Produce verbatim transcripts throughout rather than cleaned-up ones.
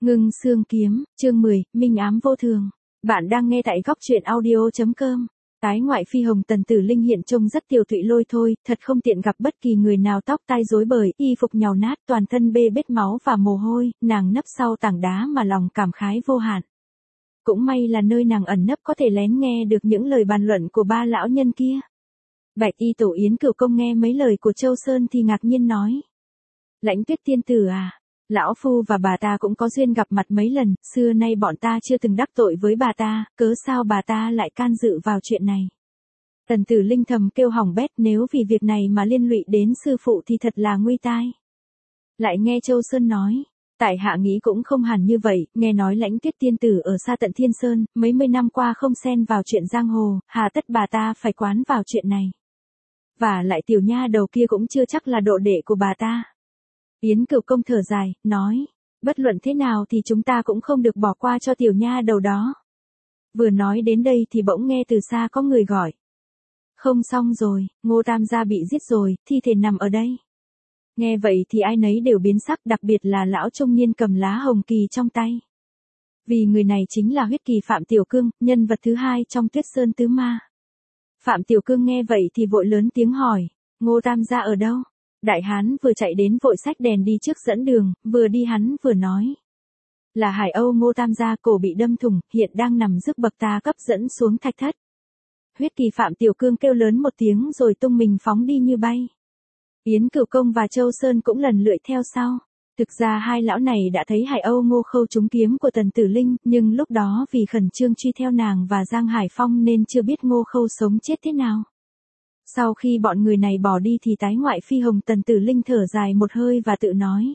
Ngưng xương kiếm, chương mười, minh ám vô thường. Bạn đang nghe tại góc truyện audio.com. Tái ngoại phi hồng Tần Tử Linh hiện trông rất tiều tụy lôi thôi, thật không tiện gặp bất kỳ người nào, tóc tai rối bời, y phục nhàu nát, toàn thân bê bết máu và mồ hôi, nàng nấp sau tảng đá mà lòng cảm khái vô hạn. Cũng may là nơi nàng ẩn nấp có thể lén nghe được những lời bàn luận của ba lão nhân kia. Bạch y tổ Yến Cửu Công nghe mấy lời của Châu Sơn thì ngạc nhiên nói. Lãnh Tuyết tiên tử à? Lão phu và bà ta cũng có duyên gặp mặt mấy lần, xưa nay bọn ta chưa từng đắc tội với bà ta, cớ sao bà ta lại can dự vào chuyện này. Tần Tử Linh thầm kêu hỏng bét, nếu vì việc này mà liên lụy đến sư phụ thì thật là nguy tai. Lại nghe Châu Sơn nói, tại hạ nghĩ cũng không hẳn như vậy, nghe nói Lãnh Tuyết tiên tử ở xa tận Thiên Sơn, mấy mươi năm qua không xen vào chuyện giang hồ, hà tất bà ta phải quán vào chuyện này. Và lại tiểu nha đầu kia cũng chưa chắc là độ đệ của bà ta. Yến Cửu Công thở dài, nói, bất luận thế nào thì chúng ta cũng không được bỏ qua cho tiểu nha đầu đó. Vừa nói đến đây thì bỗng nghe từ xa có người gọi. Không xong rồi, Ngô Tam gia bị giết rồi, thi thể nằm ở đây. Nghe vậy thì ai nấy đều biến sắc, đặc biệt là lão trung niên cầm lá hồng kỳ trong tay. Vì người này chính là huyết kỳ Phạm Tiểu Cương, nhân vật thứ hai trong Tuyết Sơn Tứ Ma. Phạm Tiểu Cương nghe vậy thì vội lớn tiếng hỏi, Ngô Tam gia ở đâu? Đại hán vừa chạy đến vội xách đèn đi trước dẫn đường, vừa đi hắn vừa nói. Là Hải Âu Ngô Tam gia, cổ bị đâm thủng, hiện đang nằm rước bậc ta cấp dẫn xuống thạch thất. Huyết kỳ Phạm Tiểu Cương kêu lớn một tiếng rồi tung mình phóng đi như bay. Yến Cửu Công và Châu Sơn cũng lần lượt theo sau. Thực ra hai lão này đã thấy Hải Âu Ngô Khâu trúng kiếm của Tần Tử Linh, nhưng lúc đó vì khẩn trương truy theo nàng và Giang Hải Phong nên chưa biết Ngô Khâu sống chết thế nào. Sau khi bọn người này bỏ đi thì tái ngoại phi hồng Tần Tử Linh thở dài một hơi và tự nói.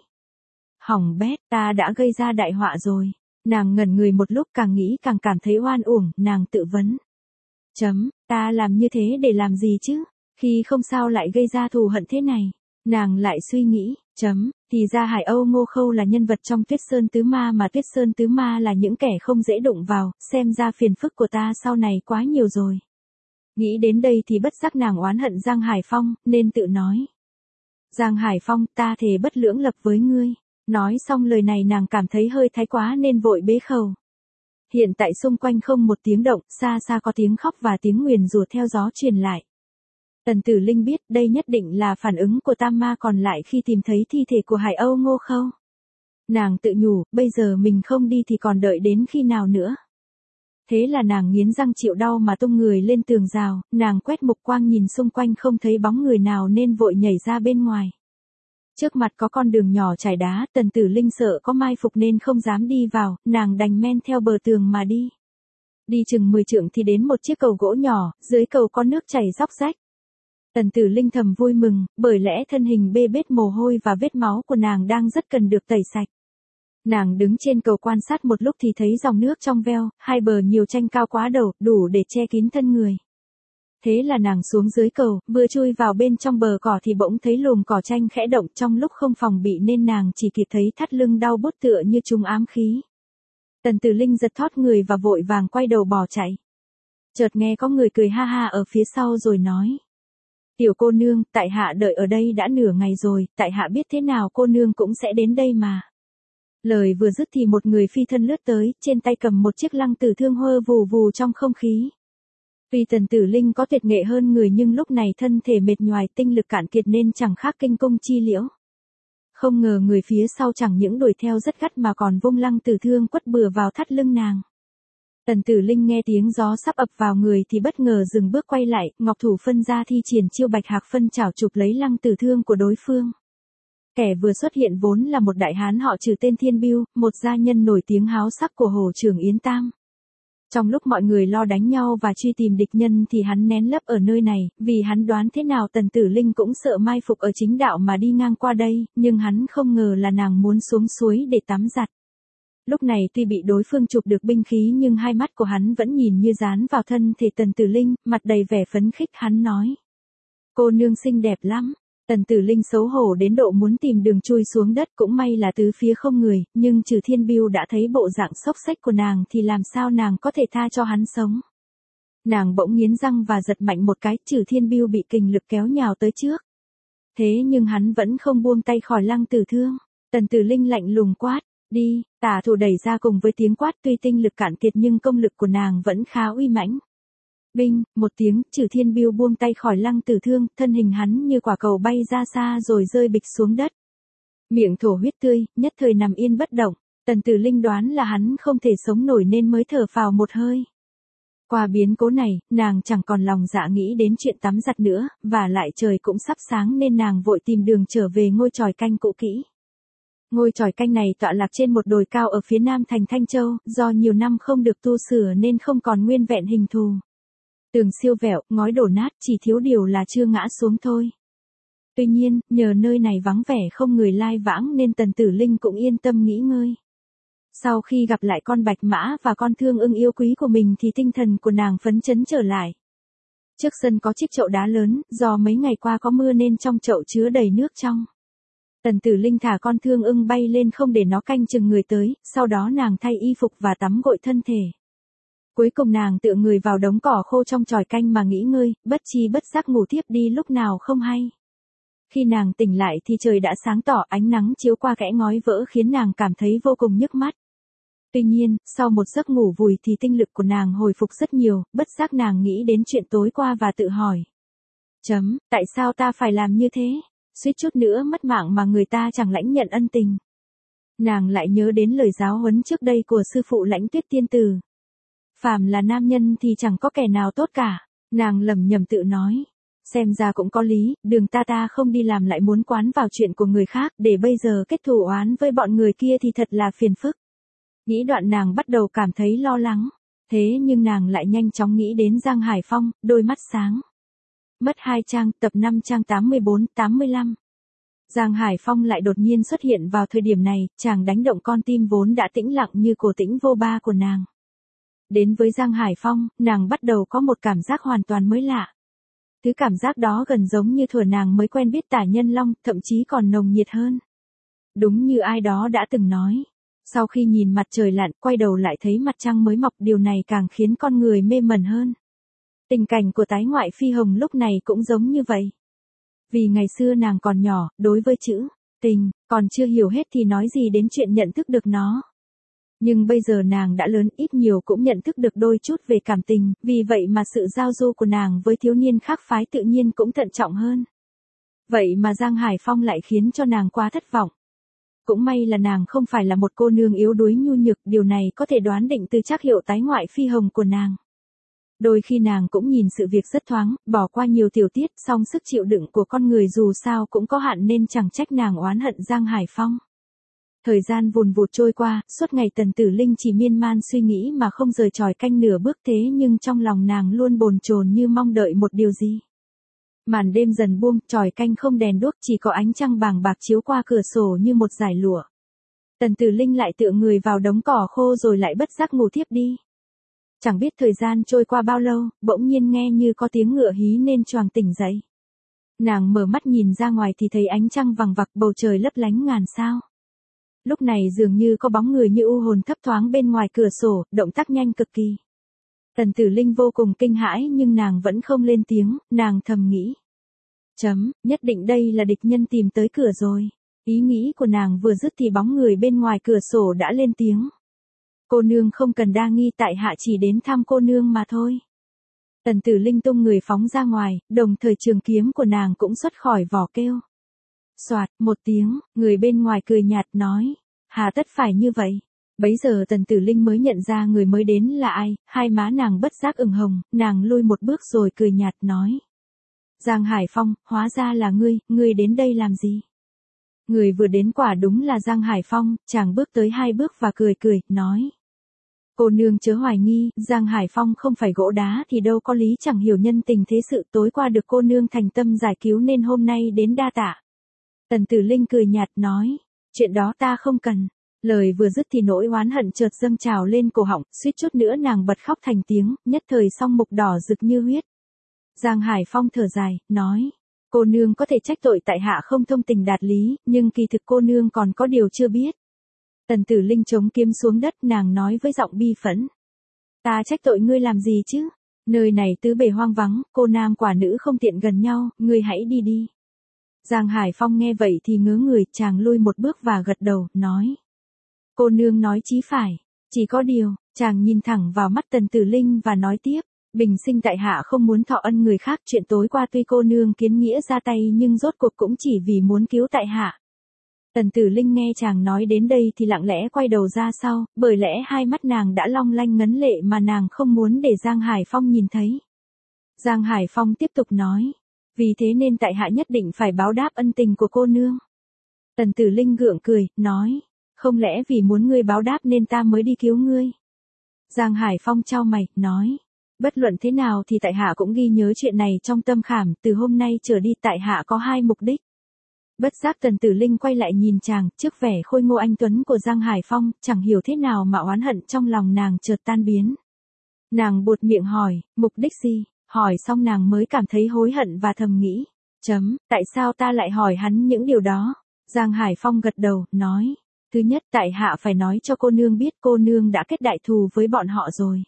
Hỏng bét, ta đã gây ra đại họa rồi. Nàng ngẩn người một lúc, càng nghĩ càng cảm thấy oan uổng, nàng tự vấn. Chấm, ta làm như thế để làm gì chứ? Khi không sao lại gây ra thù hận thế này. Nàng lại suy nghĩ, chấm, thì ra Hải Âu Ngô Khâu là nhân vật trong Tuyết Sơn Tứ Ma mà Tuyết Sơn Tứ Ma là những kẻ không dễ đụng vào, xem ra phiền phức của ta sau này quá nhiều rồi. Nghĩ đến đây thì bất giác nàng oán hận Giang Hải Phong, nên tự nói. Giang Hải Phong, ta thề bất lưỡng lập với ngươi. Nói xong lời này nàng cảm thấy hơi thái quá nên vội bế khẩu. Hiện tại xung quanh không một tiếng động, xa xa có tiếng khóc và tiếng nguyền rủa theo gió truyền lại. Tần Tử Linh biết đây nhất định là phản ứng của tam ma còn lại khi tìm thấy thi thể của Hải Âu Ngô Khâu. Nàng tự nhủ, bây giờ mình không đi thì còn đợi đến khi nào nữa. Thế là nàng nghiến răng chịu đau mà tung người lên tường rào, nàng quét mục quang nhìn xung quanh không thấy bóng người nào nên vội nhảy ra bên ngoài. Trước mặt có con đường nhỏ trải đá, Tần Tử Linh sợ có mai phục nên không dám đi vào, nàng đành men theo bờ tường mà đi. Đi chừng mười trượng thì đến một chiếc cầu gỗ nhỏ, dưới cầu có nước chảy róc rách. Tần Tử Linh thầm vui mừng, bởi lẽ thân hình bê bết mồ hôi và vết máu của nàng đang rất cần được tẩy sạch. Nàng đứng trên cầu quan sát một lúc thì thấy dòng nước trong veo, hai bờ nhiều tranh cao quá đầu, đủ để che kín thân người. Thế là nàng xuống dưới cầu, vừa chui vào bên trong bờ cỏ thì bỗng thấy lùm cỏ tranh khẽ động, trong lúc không phòng bị nên nàng chỉ kịp thấy thắt lưng đau buốt tựa như trúng ám khí. Tần Tử Linh giật thót người và vội vàng quay đầu bỏ chạy. Chợt nghe có người cười ha ha ở phía sau rồi nói. Tiểu cô nương, tại hạ đợi ở đây đã nửa ngày rồi, tại hạ biết thế nào cô nương cũng sẽ đến đây mà. Lời vừa dứt thì một người phi thân lướt tới, trên tay cầm một chiếc lăng tử thương hơ vù vù trong không khí. Tuy Tần Tử Linh có tuyệt nghệ hơn người nhưng lúc này thân thể mệt nhoài, tinh lực cạn kiệt nên chẳng khác kinh công chi liễu. Không ngờ người phía sau chẳng những đuổi theo rất gắt mà còn vung lăng tử thương quất bừa vào thắt lưng nàng. Tần Tử Linh nghe tiếng gió sắp ập vào người thì bất ngờ dừng bước quay lại, ngọc thủ phân ra thi triển chiêu bạch hạc phân chảo chụp lấy lăng tử thương của đối phương. Kẻ vừa xuất hiện vốn là một đại hán họ Trừ tên Thiên Bưu, một gia nhân nổi tiếng háo sắc của Hồ Trưởng Yến Tam. Trong lúc mọi người lo đánh nhau và truy tìm địch nhân thì hắn nén lấp ở nơi này, vì hắn đoán thế nào Tần Tử Linh cũng sợ mai phục ở chính đạo mà đi ngang qua đây, nhưng hắn không ngờ là nàng muốn xuống suối để tắm giặt. Lúc này tuy bị đối phương chụp được binh khí nhưng hai mắt của hắn vẫn nhìn như dán vào thân thể Tần Tử Linh, mặt đầy vẻ phấn khích hắn nói. Cô nương xinh đẹp lắm. Tần Tử Linh xấu hổ đến độ muốn tìm đường chui xuống đất, cũng may là tứ phía không người, nhưng Trừ Thiên Bưu đã thấy bộ dạng xốc xếch của nàng thì làm sao nàng có thể tha cho hắn sống. Nàng bỗng nghiến răng và giật mạnh một cái, Trừ Thiên Bưu bị kình lực kéo nhào tới trước. Thế nhưng hắn vẫn không buông tay khỏi lăng tử thương. Tần Tử Linh lạnh lùng quát, Đi, tả thủ đẩy ra cùng với tiếng quát, tuy tinh lực cạn kiệt nhưng công lực của nàng vẫn khá uy mãnh. Binh, một tiếng, Trừ Thiên Biêu buông tay khỏi Lăng Tử Thương, thân hình hắn như quả cầu bay ra xa rồi rơi bịch xuống đất. Miệng thổ huyết tươi, nhất thời nằm yên bất động, Tần Tử Linh đoán là hắn không thể sống nổi nên mới thở phào một hơi. Qua biến cố này, nàng chẳng còn lòng dạ nghĩ đến chuyện tắm giặt nữa, và lại trời cũng sắp sáng nên nàng vội tìm đường trở về ngôi chòi canh cũ kỹ. Ngôi chòi canh này tọa lạc trên một đồi cao ở phía nam thành Thanh Châu, do nhiều năm không được tu sửa nên không còn nguyên vẹn hình thù. Tường siêu vẹo, ngói đổ nát, chỉ thiếu điều là chưa ngã xuống thôi. Tuy nhiên, nhờ nơi này vắng vẻ không người lai vãng nên Tần Tử Linh cũng yên tâm nghỉ ngơi. Sau khi gặp lại con bạch mã và con thương ưng yêu quý của mình thì tinh thần của nàng phấn chấn trở lại. Trước sân có chiếc chậu đá lớn, do mấy ngày qua có mưa nên trong chậu chứa đầy nước trong. Tần Tử Linh thả con thương ưng bay lên không để nó canh chừng người tới, sau đó nàng thay y phục và tắm gội thân thể. Cuối cùng nàng tựa người vào đống cỏ khô trong chòi canh mà nghỉ ngơi, bất chi bất giác ngủ thiếp đi lúc nào không hay. Khi nàng tỉnh lại thì trời đã sáng tỏ, ánh nắng chiếu qua kẽ ngói vỡ khiến nàng cảm thấy vô cùng nhức mắt. Tuy nhiên, sau một giấc ngủ vùi thì tinh lực của nàng hồi phục rất nhiều, bất giác nàng nghĩ đến chuyện tối qua và tự hỏi. Chấm, tại sao ta phải làm như thế? Suýt chút nữa mất mạng mà người ta chẳng lãnh nhận ân tình. Nàng lại nhớ đến lời giáo huấn trước đây của sư phụ Lãnh Tuyết tiên tử. Phàm là nam nhân thì chẳng có kẻ nào tốt cả, nàng lẩm nhẩm tự nói. Xem ra cũng có lý, đường ta ta không đi làm lại muốn quán vào chuyện của người khác, để bây giờ kết thù oán với bọn người kia thì thật là phiền phức. Nghĩ đoạn nàng bắt đầu cảm thấy lo lắng, thế nhưng nàng lại nhanh chóng nghĩ đến Giang Hải Phong, đôi mắt sáng. Mất hai trang, tập năm trang tám mươi bốn tám mươi lăm. Giang Hải Phong lại đột nhiên xuất hiện vào thời điểm này, chàng đánh động con tim vốn đã tĩnh lặng như cổ tĩnh vô ba của nàng. Đến với Giang Hải Phong, nàng bắt đầu có một cảm giác hoàn toàn mới lạ. Thứ cảm giác đó gần giống như thuở nàng mới quen biết Tả Nhân Long, thậm chí còn nồng nhiệt hơn. Đúng như ai đó đã từng nói. Sau khi nhìn mặt trời lặn, quay đầu lại thấy mặt trăng mới mọc, điều này càng khiến con người mê mẩn hơn. Tình cảnh của tái ngoại Phi Hồng lúc này cũng giống như vậy. Vì ngày xưa nàng còn nhỏ, đối với chữ tình, còn chưa hiểu hết thì nói gì đến chuyện nhận thức được nó. Nhưng bây giờ nàng đã lớn, ít nhiều cũng nhận thức được đôi chút về cảm tình, vì vậy mà sự giao du của nàng với thiếu niên khác phái tự nhiên cũng thận trọng hơn. Vậy mà Giang Hải Phong lại khiến cho nàng quá thất vọng. Cũng may là nàng không phải là một cô nương yếu đuối nhu nhược, điều này có thể đoán định từ trác hiệu tái ngoại Phi Hồng của nàng. Đôi khi nàng cũng nhìn sự việc rất thoáng, bỏ qua nhiều tiểu tiết, song sức chịu đựng của con người dù sao cũng có hạn nên chẳng trách nàng oán hận Giang Hải Phong. Thời gian vùn vụt trôi qua, suốt ngày Tần Tử Linh chỉ miên man suy nghĩ mà không rời chòi canh nửa bước, thế nhưng trong lòng nàng luôn bồn chồn như mong đợi một điều gì. Màn đêm dần buông, chòi canh không đèn đuốc, chỉ có ánh trăng bàng bạc chiếu qua cửa sổ như một dải lụa. Tần Tử Linh lại tựa người vào đống cỏ khô rồi lại bất giác ngủ thiếp đi. Chẳng biết thời gian trôi qua bao lâu, bỗng nhiên nghe như có tiếng ngựa hí nên choàng tỉnh dậy. Nàng mở mắt nhìn ra ngoài thì thấy ánh trăng vằng vặc, bầu trời lấp lánh ngàn sao. Lúc này dường như có bóng người như u hồn thấp thoáng bên ngoài cửa sổ, động tác nhanh cực kỳ. Tần Tử Linh vô cùng kinh hãi nhưng nàng vẫn không lên tiếng, nàng thầm nghĩ. Chấm, nhất định đây là địch nhân tìm tới cửa rồi. Ý nghĩ của nàng vừa dứt thì bóng người bên ngoài cửa sổ đã lên tiếng. Cô nương không cần đa nghi, tại hạ chỉ đến thăm cô nương mà thôi. Tần Tử Linh tung người phóng ra ngoài, đồng thời trường kiếm của nàng cũng xuất khỏi vỏ kêu. Soạt, một tiếng, người bên ngoài cười nhạt nói. Hà tất phải như vậy. Bấy giờ Tần Tử Linh mới nhận ra người mới đến là ai, hai má nàng bất giác ửng hồng, nàng lui một bước rồi cười nhạt nói. Giang Hải Phong, hóa ra là ngươi, ngươi đến đây làm gì? Người vừa đến quả đúng là Giang Hải Phong, chàng bước tới hai bước và cười cười, nói. Cô nương chớ hoài nghi, Giang Hải Phong không phải gỗ đá thì đâu có lý chẳng hiểu nhân tình thế sự, tối qua được cô nương thành tâm giải cứu nên hôm nay đến đa tạ. Tần Tử Linh cười nhạt nói, chuyện đó ta không cần. Lời vừa dứt thì nỗi oán hận chợt dâng trào lên cổ họng, suýt chút nữa nàng bật khóc thành tiếng, nhất thời song mục đỏ rực như huyết. Giang Hải Phong thở dài, nói, cô nương có thể trách tội tại hạ không thông tình đạt lý, nhưng kỳ thực cô nương còn có điều chưa biết. Tần Tử Linh chống kiếm xuống đất, nàng nói với giọng bi phẫn. Ta trách tội ngươi làm gì chứ? Nơi này tứ bề hoang vắng, cô nam quả nữ không tiện gần nhau, ngươi hãy đi đi. Giang Hải Phong nghe vậy thì ngớ người, chàng lui một bước và gật đầu, nói. Cô nương nói chí phải. Chỉ có điều, chàng nhìn thẳng vào mắt Tần Tử Linh và nói tiếp, bình sinh tại hạ không muốn thọ ân người khác, chuyện tối qua tuy cô nương kiến nghĩa ra tay nhưng rốt cuộc cũng chỉ vì muốn cứu tại hạ. Tần Tử Linh nghe chàng nói đến đây thì lặng lẽ quay đầu ra sau, bởi lẽ hai mắt nàng đã long lanh ngấn lệ mà nàng không muốn để Giang Hải Phong nhìn thấy. Giang Hải Phong tiếp tục nói, vì thế nên tại hạ nhất định phải báo đáp ân tình của cô nương. Tần Tử Linh gượng cười, nói, không lẽ vì muốn ngươi báo đáp nên ta mới đi cứu ngươi? Giang Hải Phong chau mày, nói, bất luận thế nào thì tại hạ cũng ghi nhớ chuyện này trong tâm khảm, từ hôm nay trở đi tại hạ có hai mục đích. Bất giác Tần Tử Linh quay lại nhìn chàng, trước vẻ khôi ngô anh tuấn của Giang Hải Phong, chẳng hiểu thế nào mà oán hận trong lòng nàng chợt tan biến. Nàng buột miệng hỏi, mục đích gì? Hỏi xong nàng mới cảm thấy hối hận và thầm nghĩ, chấm, tại sao ta lại hỏi hắn những điều đó? Giang Hải Phong gật đầu, nói, thứ nhất tại hạ phải nói cho cô nương biết cô nương đã kết đại thù với bọn họ rồi.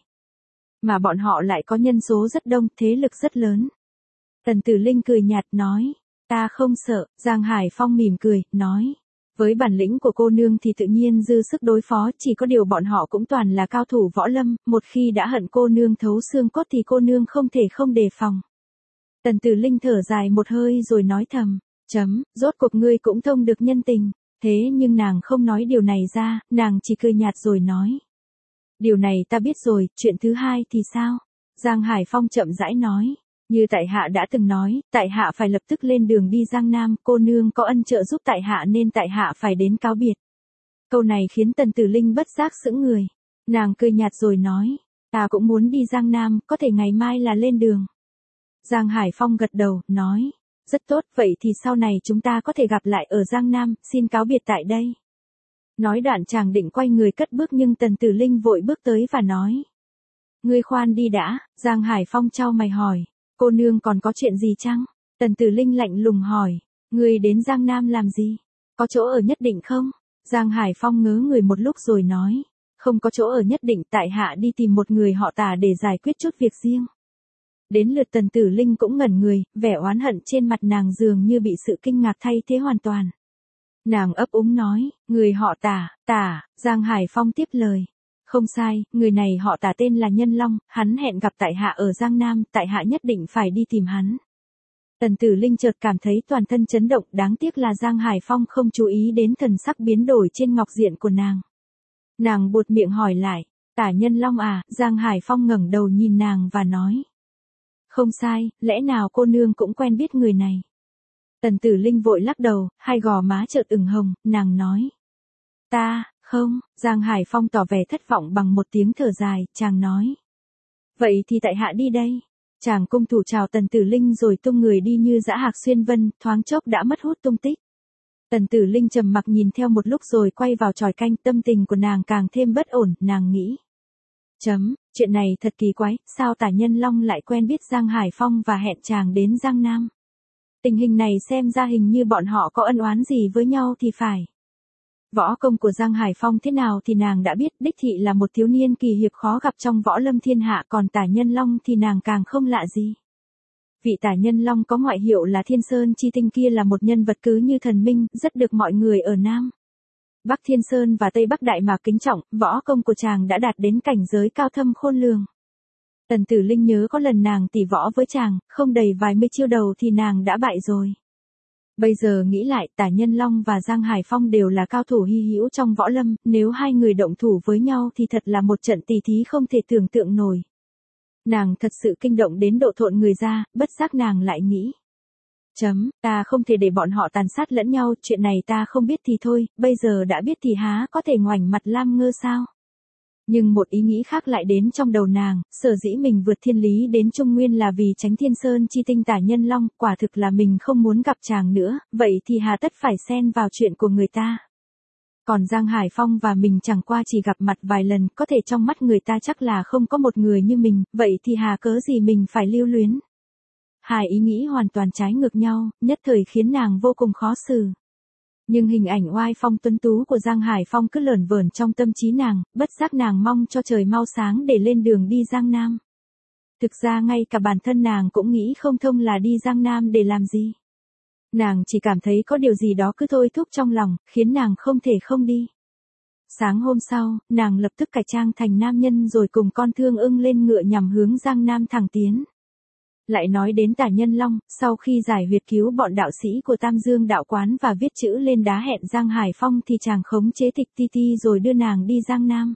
Mà bọn họ lại có nhân số rất đông, thế lực rất lớn. Tần Tử Linh cười nhạt nói, ta không sợ. Giang Hải Phong mỉm cười, nói, với bản lĩnh của cô nương thì tự nhiên dư sức đối phó, chỉ có điều bọn họ cũng toàn là cao thủ võ lâm, một khi đã hận cô nương thấu xương cốt thì cô nương không thể không đề phòng. Tần Tử Linh thở dài một hơi rồi nói thầm, chấm, rốt cuộc ngươi cũng thông được nhân tình. Thế nhưng nàng không nói điều này ra, nàng chỉ cười nhạt rồi nói, điều này ta biết rồi, chuyện thứ hai thì sao? Giang Hải Phong chậm rãi nói, như tại hạ đã từng nói, tại hạ phải lập tức lên đường đi Giang Nam, cô nương có ân trợ giúp tại hạ nên tại hạ phải đến cáo biệt. Câu này khiến Tần Tử Linh bất giác sững người. Nàng cười nhạt rồi nói, ta cũng muốn đi Giang Nam, có thể ngày mai là lên đường. Giang Hải Phong gật đầu, nói, rất tốt, vậy thì sau này chúng ta có thể gặp lại ở Giang Nam, xin cáo biệt tại đây. Nói đoạn chàng định quay người cất bước nhưng Tần Tử Linh vội bước tới và nói, ngươi khoan đi đã. Giang Hải Phong chau mày hỏi, cô nương còn có chuyện gì chăng? Tần Tử Linh lạnh lùng hỏi, ngươi đến Giang Nam làm gì? Có chỗ ở nhất định không? Giang Hải Phong ngớ người một lúc rồi nói, không có chỗ ở nhất định, tại hạ đi tìm một người họ Tả để giải quyết chút việc riêng. Đến lượt Tần Tử Linh cũng ngẩn người, vẻ oán hận trên mặt nàng dường như bị sự kinh ngạc thay thế hoàn toàn. Nàng ấp úng nói, người họ Tả, Tả. Giang Hải Phong tiếp lời, không sai, người này họ Tả tên là Nhân Long, hắn hẹn gặp tại hạ ở Giang Nam, tại hạ nhất định phải đi tìm hắn. Tần Tử Linh chợt cảm thấy toàn thân chấn động, đáng tiếc là Giang Hải Phong không chú ý đến thần sắc biến đổi trên ngọc diện của nàng. Nàng buột miệng hỏi lại, Tả Nhân Long à? Giang Hải Phong ngẩng đầu nhìn nàng và nói, không sai, lẽ nào cô nương cũng quen biết người này? Tần Tử Linh vội lắc đầu, hai gò má chợt ửng hồng, nàng nói, ta, không. Giang Hải Phong tỏ vẻ thất vọng bằng một tiếng thở dài, chàng nói, vậy thì tại hạ đi đây. Chàng cung thủ chào Tần Tử Linh rồi tung người đi như dã hạc xuyên vân, thoáng chốc đã mất hút tung tích. Tần Tử Linh trầm mặc nhìn theo một lúc rồi quay vào chòi canh, tâm tình của nàng càng thêm bất ổn, nàng nghĩ, chấm, chuyện này thật kỳ quái, sao Tả Nhân Long lại quen biết Giang Hải Phong và hẹn chàng đến Giang Nam? Tình hình này xem ra hình như bọn họ có ân oán gì với nhau thì phải. Võ công của Giang Hải Phong thế nào thì nàng đã biết, đích thị là một thiếu niên kỳ hiệp khó gặp trong võ lâm thiên hạ, còn Tả Nhân Long thì nàng càng không lạ gì. Vị Tả Nhân Long có ngoại hiệu là Thiên Sơn Chi Tinh kia là một nhân vật cứ như thần minh, rất được mọi người ở Nam Bắc Thiên Sơn và Tây Bắc Đại Mạc kính trọng, võ công của chàng đã đạt đến cảnh giới cao thâm khôn lường. Tần Tử Linh nhớ có lần nàng tỉ võ với chàng, không đầy vài mươi chiêu đầu thì nàng đã bại rồi. Bây giờ nghĩ lại, Tả Nhân Long và Giang Hải Phong đều là cao thủ hy hữu trong võ lâm, nếu hai người động thủ với nhau thì thật là một trận tỉ thí không thể tưởng tượng nổi. Nàng thật sự kinh động đến độ thộn người ra, bất giác nàng lại nghĩ, chấm, ta không thể để bọn họ tàn sát lẫn nhau, chuyện này ta không biết thì thôi, bây giờ đã biết thì há có thể ngoảnh mặt lam ngơ sao? Nhưng một ý nghĩ khác lại đến trong đầu nàng, sở dĩ mình vượt thiên lý đến Trung Nguyên là vì tránh Thiên Sơn Chi Tinh Tả Nhân Long, quả thực là mình không muốn gặp chàng nữa, vậy thì hà tất phải xen vào chuyện của người ta. Còn Giang Hải Phong và mình chẳng qua chỉ gặp mặt vài lần, có thể trong mắt người ta chắc là không có một người như mình, vậy thì hà cớ gì mình phải lưu luyến. Hai ý nghĩ hoàn toàn trái ngược nhau, nhất thời khiến nàng vô cùng khó xử. Nhưng hình ảnh oai phong tuấn tú của Giang Hải Phong cứ lởn vởn trong tâm trí nàng, bất giác nàng mong cho trời mau sáng để lên đường đi Giang Nam. Thực ra ngay cả bản thân nàng cũng nghĩ không thông là đi Giang Nam để làm gì. Nàng chỉ cảm thấy có điều gì đó cứ thôi thúc trong lòng, khiến nàng không thể không đi. Sáng hôm sau, nàng lập tức cải trang thành nam nhân rồi cùng con thương ưng lên ngựa nhằm hướng Giang Nam thẳng tiến. Lại nói đến Tả Nhân Long, sau khi giải huyệt cứu bọn đạo sĩ của Tam Dương đạo quán và viết chữ lên đá hẹn Giang Hải Phong thì chàng khống chế Tịch Ti Ti rồi đưa nàng đi Giang Nam.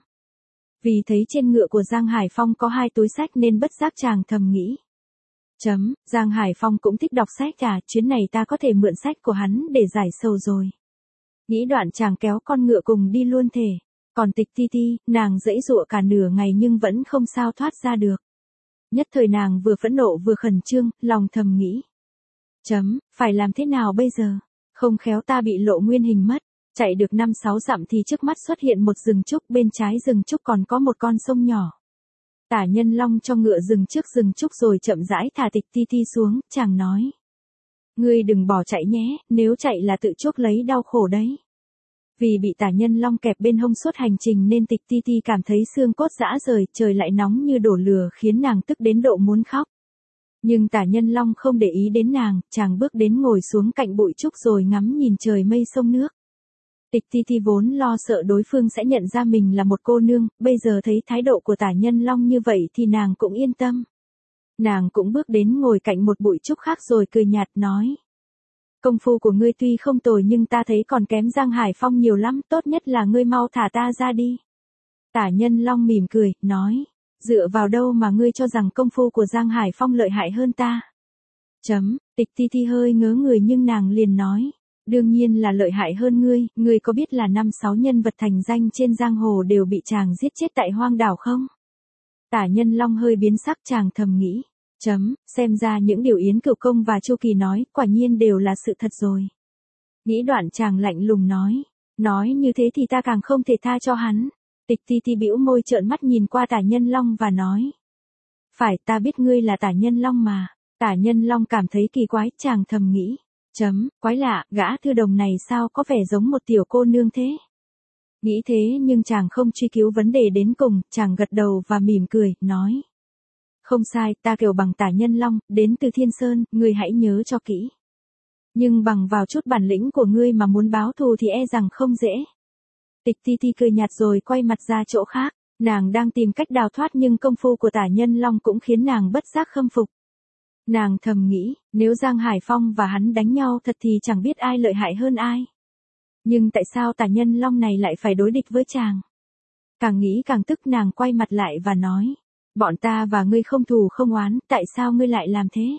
Vì thấy trên ngựa của Giang Hải Phong có hai túi sách nên bất giác chàng thầm nghĩ. Chấm, Giang Hải Phong cũng thích đọc sách à, chuyến này ta có thể mượn sách của hắn để giải sầu rồi. Nghĩ đoạn chàng kéo con ngựa cùng đi luôn thể. Còn Tịch Ti Ti, nàng giãy giụa cả nửa ngày nhưng vẫn không sao thoát ra được. Nhất thời nàng vừa phẫn nộ vừa khẩn trương, lòng thầm nghĩ. Chấm, phải làm thế nào bây giờ? Không khéo ta bị lộ nguyên hình mất. Chạy được năm sáu dặm thì trước mắt xuất hiện một rừng trúc, bên trái rừng trúc còn có một con sông nhỏ. Tả Nhân Long cho ngựa dừng trước rừng trúc rồi chậm rãi thả Tịch Ti Ti xuống, chàng nói. Ngươi đừng bỏ chạy nhé, nếu chạy là tự chuốc lấy đau khổ đấy. Vì bị Tả Nhân Long kẹp bên hông suốt hành trình nên Tịch Ti Ti cảm thấy xương cốt rã rời, trời lại nóng như đổ lửa khiến nàng tức đến độ muốn khóc. Nhưng Tả Nhân Long không để ý đến nàng, chàng bước đến ngồi xuống cạnh bụi trúc rồi ngắm nhìn trời mây sông nước. Tịch Ti Ti vốn lo sợ đối phương sẽ nhận ra mình là một cô nương, bây giờ thấy thái độ của Tả Nhân Long như vậy thì nàng cũng yên tâm. Nàng cũng bước đến ngồi cạnh một bụi trúc khác rồi cười nhạt nói. Công phu của ngươi tuy không tồi nhưng ta thấy còn kém Giang Hải Phong nhiều lắm, tốt nhất là ngươi mau thả ta ra đi. Tả Nhân Long mỉm cười, nói. Dựa vào đâu mà ngươi cho rằng công phu của Giang Hải Phong lợi hại hơn ta? Chấm, Tịch Ti Ti hơi ngớ người nhưng nàng liền nói. Đương nhiên là lợi hại hơn ngươi, ngươi có biết là năm sáu nhân vật thành danh trên giang hồ đều bị chàng giết chết tại hoang đảo không? Tả Nhân Long hơi biến sắc, chàng thầm nghĩ. Chấm, xem ra những điều Yến Cửu Công và Chu Kỳ nói, quả nhiên đều là sự thật rồi. Nghĩ đoạn chàng lạnh lùng nói. Nói như thế thì ta càng không thể tha cho hắn. Tịch Ti Ti bĩu môi trợn mắt nhìn qua Tả Nhân Long và nói. Phải, ta biết ngươi là Tả Nhân Long mà. Tả Nhân Long cảm thấy kỳ quái, chàng thầm nghĩ. Chấm, quái lạ, gã thư đồng này sao có vẻ giống một tiểu cô nương thế? Nghĩ thế nhưng chàng không truy cứu vấn đề đến cùng, chàng gật đầu và mỉm cười, nói. Không sai, ta kêu bằng Tả Nhân Long, đến từ Thiên Sơn, ngươi hãy nhớ cho kỹ. Nhưng bằng vào chút bản lĩnh của ngươi mà muốn báo thù thì e rằng không dễ. Tịch Ti Ti cười nhạt rồi quay mặt ra chỗ khác, nàng đang tìm cách đào thoát nhưng công phu của Tả Nhân Long cũng khiến nàng bất giác khâm phục. Nàng thầm nghĩ, nếu Giang Hải Phong và hắn đánh nhau thật thì chẳng biết ai lợi hại hơn ai. Nhưng tại sao Tả Nhân Long này lại phải đối địch với chàng? Càng nghĩ càng tức, nàng quay mặt lại và nói. Bọn ta và ngươi không thù không oán, tại sao ngươi lại làm thế?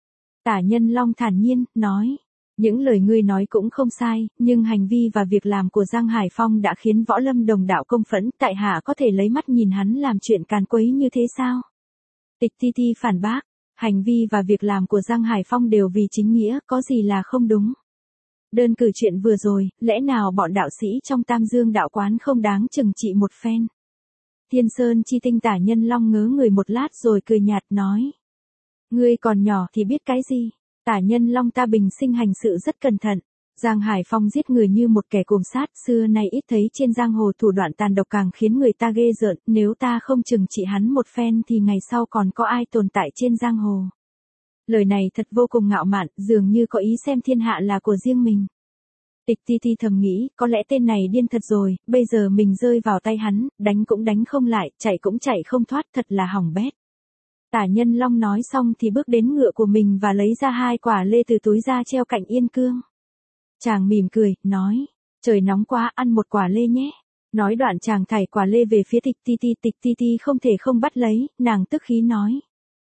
Tả Nhân Long thản nhiên, nói. Những lời ngươi nói cũng không sai, nhưng hành vi và việc làm của Giang Hải Phong đã khiến Võ Lâm đồng đạo công phẫn, tại hạ có thể lấy mắt nhìn hắn làm chuyện càn quấy như thế sao? Tịch Ti Ti phản bác. Hành vi và việc làm của Giang Hải Phong đều vì chính nghĩa, có gì là không đúng. Đơn cử chuyện vừa rồi, lẽ nào bọn đạo sĩ trong Tam Dương đạo quán không đáng trừng trị một phen? Thiên Sơn chi tinh Tả Nhân Long ngớ người một lát rồi cười nhạt nói. Ngươi còn nhỏ thì biết cái gì? Tả Nhân Long ta bình sinh hành sự rất cẩn thận. Giang Hải Phong giết người như một kẻ cuồng sát, xưa nay ít thấy trên giang hồ thủ đoạn tàn độc càng khiến người ta ghê rợn, nếu ta không trừng trị hắn một phen thì ngày sau còn có ai tồn tại trên giang hồ. Lời này thật vô cùng ngạo mạn, dường như có ý xem thiên hạ là của riêng mình. Tịch Ti Ti thầm nghĩ, có lẽ tên này điên thật rồi, bây giờ mình rơi vào tay hắn, đánh cũng đánh không lại, chạy cũng chạy không thoát, thật là hỏng bét. Tả Nhân Long nói xong thì bước đến ngựa của mình và lấy ra hai quả lê từ túi ra treo cạnh yên cương. Chàng mỉm cười, nói, trời nóng quá, ăn một quả lê nhé. Nói đoạn chàng thảy quả lê về phía Tịch Ti Ti, Tịch Ti Ti không thể không bắt lấy, nàng tức khí nói.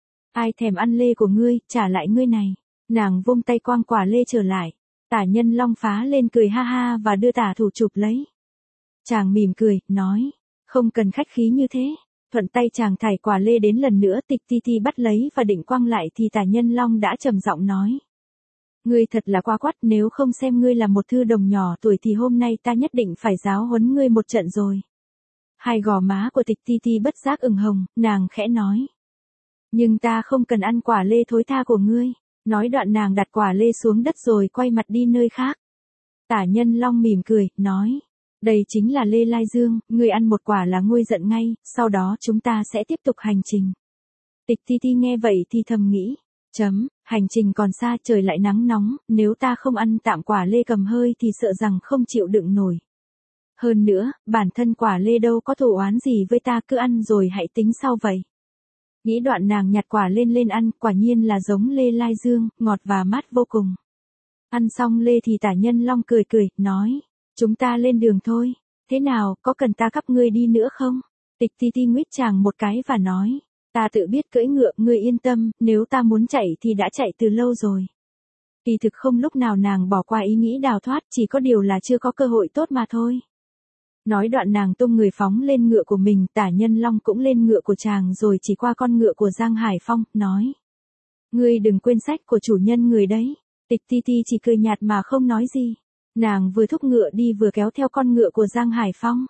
Ai thèm ăn lê của ngươi, trả lại ngươi này. Nàng vung tay quăng quả lê trở lại. Tả Nhân Long phá lên cười ha ha và đưa tả thủ chụp lấy. Chàng mỉm cười, nói, không cần khách khí như thế. Thuận tay chàng thảy quả lê đến lần nữa, Tịch Ti Ti bắt lấy và định quăng lại thì Tả Nhân Long đã trầm giọng nói. Ngươi thật là quá quắt, nếu không xem ngươi là một thư đồng nhỏ tuổi thì hôm nay ta nhất định phải giáo huấn ngươi một trận rồi. Hai gò má của Tịch Ti Ti bất giác ửng hồng, nàng khẽ nói. Nhưng ta không cần ăn quả lê thối tha của ngươi. Nói đoạn nàng đặt quả lê xuống đất rồi quay mặt đi nơi khác. Tả Nhân Long mỉm cười, nói. Đây chính là lê lai dương, ngươi ăn một quả là nguôi giận ngay, sau đó chúng ta sẽ tiếp tục hành trình. Tịch Ti Ti nghe vậy thì thầm nghĩ. Chấm, hành trình còn xa, trời lại nắng nóng, nếu ta không ăn tạm quả lê cầm hơi thì sợ rằng không chịu đựng nổi. Hơn nữa, bản thân quả lê đâu có thù oán gì với ta, cứ ăn rồi hãy tính sau vậy. Nghĩ đoạn nàng nhặt quả lên lên ăn, quả nhiên là giống lê lai dương, ngọt và mát vô cùng. Ăn xong lê thì Tả Nhân Long cười cười, nói, chúng ta lên đường thôi, thế nào, có cần ta cắp ngươi đi nữa không? Tịch Ti Ti nguyết chàng một cái và nói, ta tự biết cưỡi ngựa, ngươi yên tâm, nếu ta muốn chạy thì đã chạy từ lâu rồi. Kỳ thực không lúc nào nàng bỏ qua ý nghĩ đào thoát, chỉ có điều là chưa có cơ hội tốt mà thôi. Nói đoạn nàng tung người phóng lên ngựa của mình, Tả Nhân Long cũng lên ngựa của chàng rồi chỉ qua con ngựa của Giang Hải Phong, nói. Ngươi đừng quên sách của chủ nhân người đấy. Tịch Ti Ti chỉ cười nhạt mà không nói gì. Nàng vừa thúc ngựa đi vừa kéo theo con ngựa của Giang Hải Phong.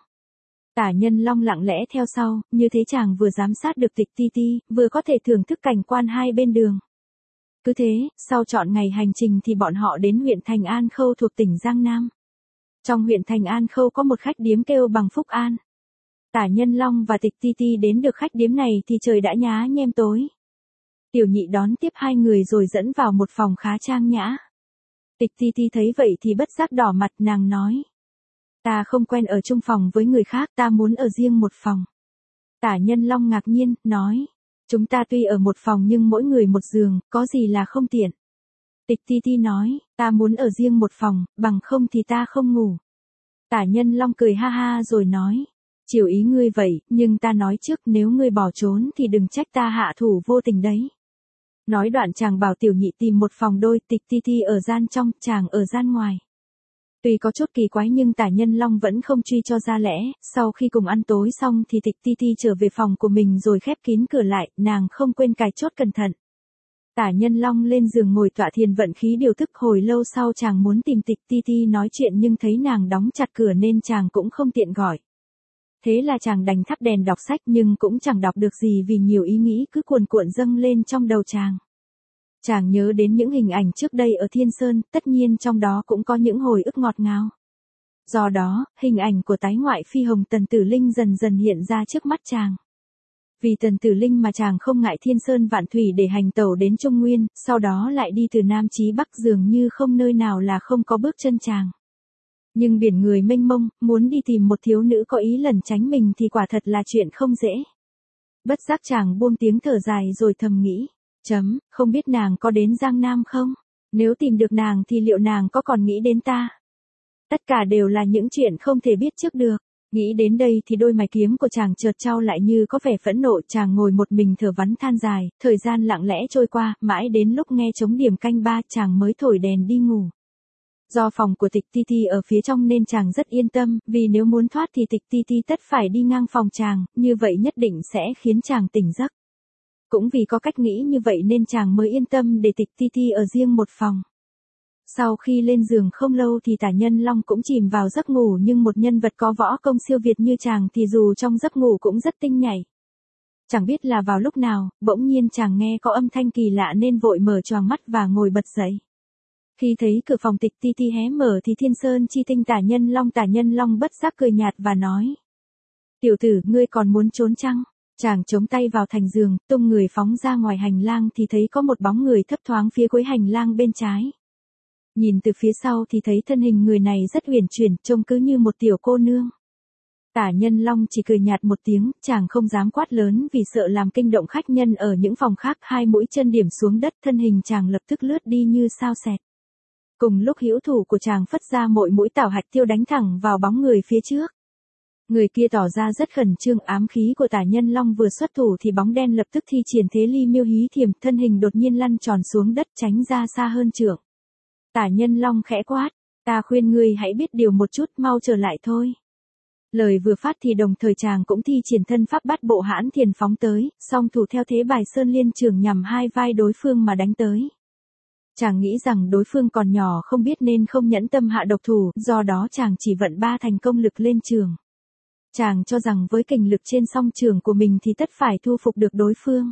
Tả Nhân Long lặng lẽ theo sau, như thế chàng vừa giám sát được Tịch Ti Ti, vừa có thể thưởng thức cảnh quan hai bên đường. Cứ thế, sau trọn ngày hành trình thì bọn họ đến huyện Thành An Khâu thuộc tỉnh Giang Nam. Trong huyện Thành An Khâu có một khách điếm kêu bằng Phúc An. Tả Nhân Long và Tịch Ti Ti đến được khách điếm này thì trời đã nhá nhem tối. Tiểu Nhị đón tiếp hai người rồi dẫn vào một phòng khá trang nhã. Tịch Ti Ti thấy vậy thì bất giác đỏ mặt, nàng nói. Ta không quen ở chung phòng với người khác, ta muốn ở riêng một phòng. Tả Nhân Long ngạc nhiên, nói. Chúng ta tuy ở một phòng nhưng mỗi người một giường, có gì là không tiện. Tịch Ti Ti nói, ta muốn ở riêng một phòng, bằng không thì ta không ngủ. Tả Nhân Long cười ha ha rồi nói. Chiều ý ngươi vậy, nhưng ta nói trước nếu ngươi bỏ trốn thì đừng trách ta hạ thủ vô tình đấy. Nói đoạn chàng bảo Tiểu Nhị tìm một phòng đôi, Tịch Ti Ti ở gian trong, chàng ở gian ngoài. Tuy có chút kỳ quái nhưng Tả Nhân Long vẫn không truy cho ra lẽ, sau khi cùng ăn tối xong thì Tịch Ti Ti trở về phòng của mình rồi khép kín cửa lại, nàng không quên cài chốt cẩn thận. Tả Nhân Long lên giường ngồi tọa thiền vận khí điều thức, hồi lâu sau chàng muốn tìm Tịch Ti Ti nói chuyện nhưng thấy nàng đóng chặt cửa nên chàng cũng không tiện gọi. Thế là chàng đành thắp đèn đọc sách nhưng cũng chẳng đọc được gì vì nhiều ý nghĩ cứ cuồn cuộn dâng lên trong đầu chàng. Chàng nhớ đến những hình ảnh trước đây ở Thiên Sơn, tất nhiên trong đó cũng có những hồi ức ngọt ngào. Do đó, hình ảnh của tái ngoại phi hồng Tần Tử Linh dần dần hiện ra trước mắt chàng. Vì Tần Tử Linh mà chàng không ngại Thiên Sơn vạn thủy để hành tẩu đến Trung Nguyên, sau đó lại đi từ Nam chí Bắc, dường như không nơi nào là không có bước chân chàng. Nhưng biển người mênh mông, muốn đi tìm một thiếu nữ có ý lẩn tránh mình thì quả thật là chuyện không dễ. Bất giác chàng buông tiếng thở dài rồi thầm nghĩ, chấm, không biết nàng có đến Giang Nam không? Nếu tìm được nàng thì liệu nàng có còn nghĩ đến ta? Tất cả đều là những chuyện không thể biết trước được. Nghĩ đến đây thì đôi mày kiếm của chàng chợt chau lại như có vẻ phẫn nộ, chàng ngồi một mình thở vắn than dài, thời gian lặng lẽ trôi qua, mãi đến lúc nghe trống điểm canh ba chàng mới thổi đèn đi ngủ. Do phòng của Tịch Ti Ti ở phía trong nên chàng rất yên tâm, vì nếu muốn thoát thì Tịch Ti Ti tất phải đi ngang phòng chàng, như vậy nhất định sẽ khiến chàng tỉnh giấc. Cũng vì có cách nghĩ như vậy nên chàng mới yên tâm để Tịch Ti Ti ở riêng một phòng. Sau khi lên giường không lâu thì Tả Nhân Long cũng chìm vào giấc ngủ, nhưng một nhân vật có võ công siêu việt như chàng thì dù trong giấc ngủ cũng rất tinh nhạy. Chẳng biết là vào lúc nào, bỗng nhiên chàng nghe có âm thanh kỳ lạ nên vội mở choàng mắt và ngồi bật dậy. Khi thấy cửa phòng Tịch Ti Ti hé mở thì Thiên Sơn chi tinh Tả Nhân Long Tả Nhân Long bất giác cười nhạt và nói. Tiểu tử, ngươi còn muốn trốn chăng? Chàng chống tay vào thành giường, tung người phóng ra ngoài hành lang thì thấy có một bóng người thấp thoáng phía cuối hành lang bên trái. Nhìn từ phía sau thì thấy thân hình người này rất uyển chuyển, trông cứ như một tiểu cô nương. Tả Nhân Long chỉ cười nhạt một tiếng, chàng không dám quát lớn vì sợ làm kinh động khách nhân ở những phòng khác, hai mũi chân điểm xuống đất, thân hình chàng lập tức lướt đi như sao xẹt. Cùng lúc hữu thủ của chàng phất ra mỗi mũi tảo hạch tiêu đánh thẳng vào bóng người phía trước. Người kia tỏ ra rất khẩn trương, ám khí của Tả Nhân Long vừa xuất thủ thì bóng đen lập tức thi triển thế ly miêu hí thiểm, thân hình đột nhiên lăn tròn xuống đất tránh ra xa hơn trượng. Tả Nhân Long khẽ quát, ta khuyên ngươi hãy biết điều một chút, mau trở lại thôi. Lời vừa phát thì đồng thời chàng cũng thi triển thân pháp bát bộ hãn thiền phóng tới, song thủ theo thế bài sơn liên trường nhằm hai vai đối phương mà đánh tới. Chàng nghĩ rằng đối phương còn nhỏ không biết nên không nhẫn tâm hạ độc thủ, do đó chàng chỉ vận ba thành công lực lên trường. Chàng cho rằng với kình lực trên song trường của mình thì tất phải thu phục được đối phương.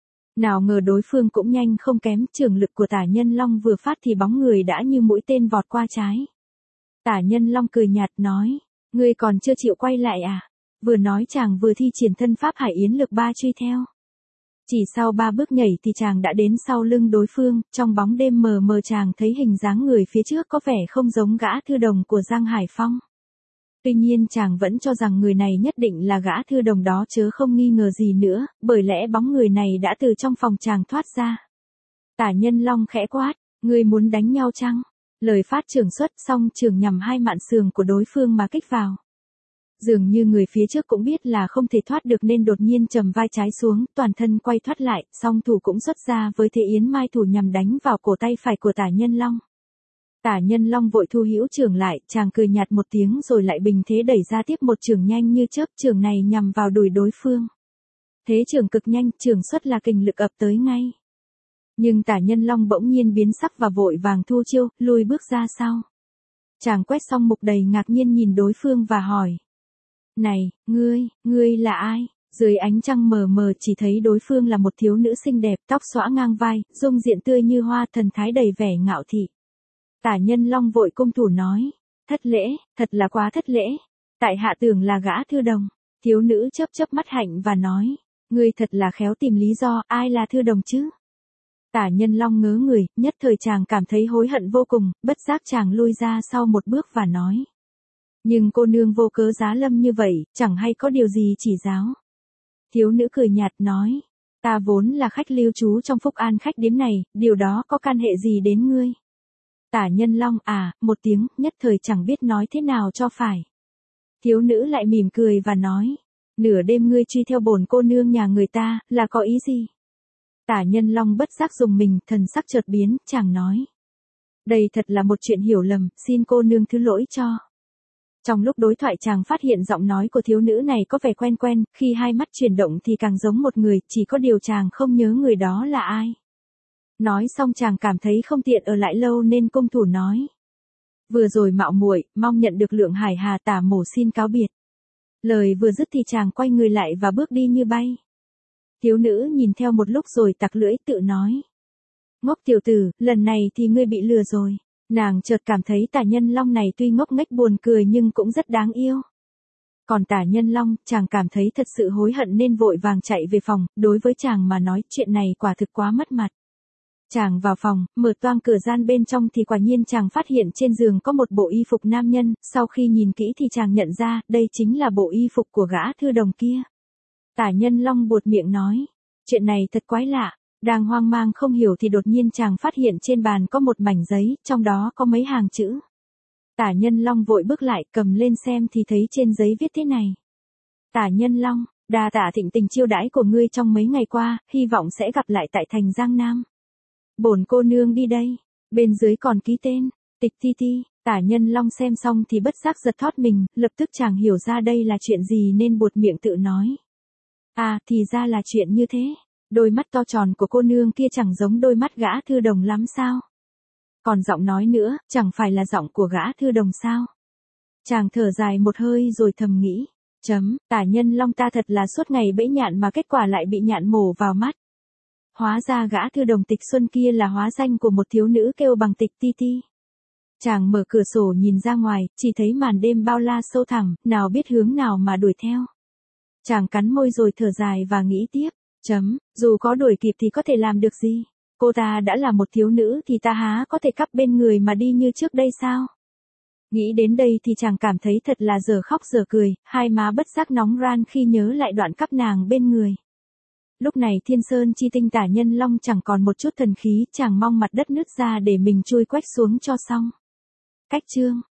Nào ngờ đối phương cũng nhanh không kém, trường lực của Tả Nhân Long vừa phát thì bóng người đã như mũi tên vọt qua trái. Tả Nhân Long cười nhạt nói, ngươi còn chưa chịu quay lại à? Vừa nói chàng vừa thi triển thân pháp Hải Yến lực ba truy theo. Chỉ sau ba bước nhảy thì chàng đã đến sau lưng đối phương, trong bóng đêm mờ mờ chàng thấy hình dáng người phía trước có vẻ không giống gã thư đồng của Giang Hải Phong. Tuy nhiên chàng vẫn cho rằng người này nhất định là gã thư đồng đó chớ không nghi ngờ gì nữa, bởi lẽ bóng người này đã từ trong phòng chàng thoát ra. Tả Nhân Long khẽ quát, ngươi muốn đánh nhau chăng? Lời phát trưởng xuất xong trường nhằm hai mạn sườn của đối phương mà kích vào. Dường như người phía trước cũng biết là không thể thoát được nên đột nhiên trầm vai trái xuống, toàn thân quay thoát lại, song thủ cũng xuất ra với thế yến mai thủ nhằm đánh vào cổ tay phải của Tả Nhân Long. Tả Nhân Long vội thu hữu trường lại, chàng cười nhạt một tiếng rồi lại bình thế đẩy ra tiếp một trường nhanh như chớp, trường này nhằm vào đùi đối phương. Thế trường cực nhanh, trường xuất là kình lực ập tới ngay. Nhưng Tả Nhân Long bỗng nhiên biến sắc và vội vàng thu chiêu, lùi bước ra sau. Chàng quét xong mục đầy ngạc nhiên nhìn đối phương và hỏi. Này, ngươi, ngươi là ai? Dưới ánh trăng mờ mờ chỉ thấy đối phương là một thiếu nữ xinh đẹp, tóc xõa ngang vai, dung diện tươi như hoa, thần thái đầy vẻ ngạo thị. Tả Nhân Long vội cung thủ nói, thất lễ, thật là quá thất lễ. Tại hạ tưởng là gã thư đồng. Thiếu nữ chớp chớp mắt hạnh và nói, ngươi thật là khéo tìm lý do, ai là thư đồng chứ? Tả Nhân Long ngớ người, nhất thời chàng cảm thấy hối hận vô cùng, bất giác chàng lui ra sau một bước và nói. Nhưng cô nương vô cớ giá lâm như vậy, chẳng hay có điều gì chỉ giáo. Thiếu nữ cười nhạt nói, ta vốn là khách lưu trú trong Phúc An khách điếm này, điều đó có can hệ gì đến ngươi? Tả Nhân Long à, một tiếng, nhất thời chẳng biết nói thế nào cho phải. Thiếu nữ lại mỉm cười và nói, nửa đêm ngươi truy theo bổn cô nương nhà người ta, là có ý gì? Tả Nhân Long bất giác dùng mình, thần sắc chợt biến, chàng nói. Đây thật là một chuyện hiểu lầm, xin cô nương thứ lỗi cho. Trong lúc đối thoại chàng phát hiện giọng nói của thiếu nữ này có vẻ quen quen, khi hai mắt chuyển động thì càng giống một người, chỉ có điều chàng không nhớ người đó là ai. Nói xong chàng cảm thấy không tiện ở lại lâu nên cung thủ nói. Vừa rồi mạo muội, mong nhận được Lượng Hải Hà tả mổ xin cáo biệt. Lời vừa dứt thì chàng quay người lại và bước đi như bay. Thiếu nữ nhìn theo một lúc rồi tặc lưỡi tự nói. Ngốc tiểu tử, lần này thì ngươi bị lừa rồi. Nàng chợt cảm thấy Tả Nhân Long này tuy ngốc nghếch buồn cười nhưng cũng rất đáng yêu. Còn Tả Nhân Long, chàng cảm thấy thật sự hối hận nên vội vàng chạy về phòng, đối với chàng mà nói chuyện này quả thực quá mất mặt. Chàng vào phòng, mở toang cửa gian bên trong thì quả nhiên chàng phát hiện trên giường có một bộ y phục nam nhân, sau khi nhìn kỹ thì chàng nhận ra, đây chính là bộ y phục của gã thư đồng kia. Tả Nhân Long buột miệng nói, chuyện này thật quái lạ. Đang hoang mang không hiểu thì đột nhiên chàng phát hiện trên bàn có một mảnh giấy, trong đó có mấy hàng chữ. Tả Nhân Long vội bước lại, cầm lên xem thì thấy trên giấy viết thế này. Tả Nhân Long, đa tạ thịnh tình chiêu đãi của ngươi trong mấy ngày qua, hy vọng sẽ gặp lại tại thành Giang Nam. Bổn cô nương đi đây, bên dưới còn ký tên, Tịch Ti Ti. Tả Nhân Long xem xong thì bất giác giật thót mình, lập tức chàng hiểu ra đây là chuyện gì nên buột miệng tự nói. À, thì ra là chuyện như thế. Đôi mắt to tròn của cô nương kia chẳng giống đôi mắt gã thư đồng lắm sao? Còn giọng nói nữa, chẳng phải là giọng của gã thư đồng sao? Chàng thở dài một hơi rồi thầm nghĩ, chấm, Tả Nhân Long ta thật là suốt ngày bẫy nhạn mà kết quả lại bị nhạn mổ vào mắt. Hóa ra gã thư đồng Tịch Xuân kia là hóa danh của một thiếu nữ kêu bằng Tịch Ti Ti. Chàng mở cửa sổ nhìn ra ngoài, chỉ thấy màn đêm bao la sâu thẳm, nào biết hướng nào mà đuổi theo. Chàng cắn môi rồi thở dài và nghĩ tiếp. Chấm, dù có đuổi kịp thì có thể làm được gì? Cô ta đã là một thiếu nữ thì ta há có thể cắp bên người mà đi như trước đây sao? Nghĩ đến đây thì chàng cảm thấy thật là giờ khóc giờ cười, hai má bất giác nóng ran khi nhớ lại đoạn cắp nàng bên người. Lúc này Thiên Sơn chi tinh Tả Nhân Long chẳng còn một chút thần khí, chàng mong mặt đất nứt ra để mình chui quách xuống cho xong. Cách chương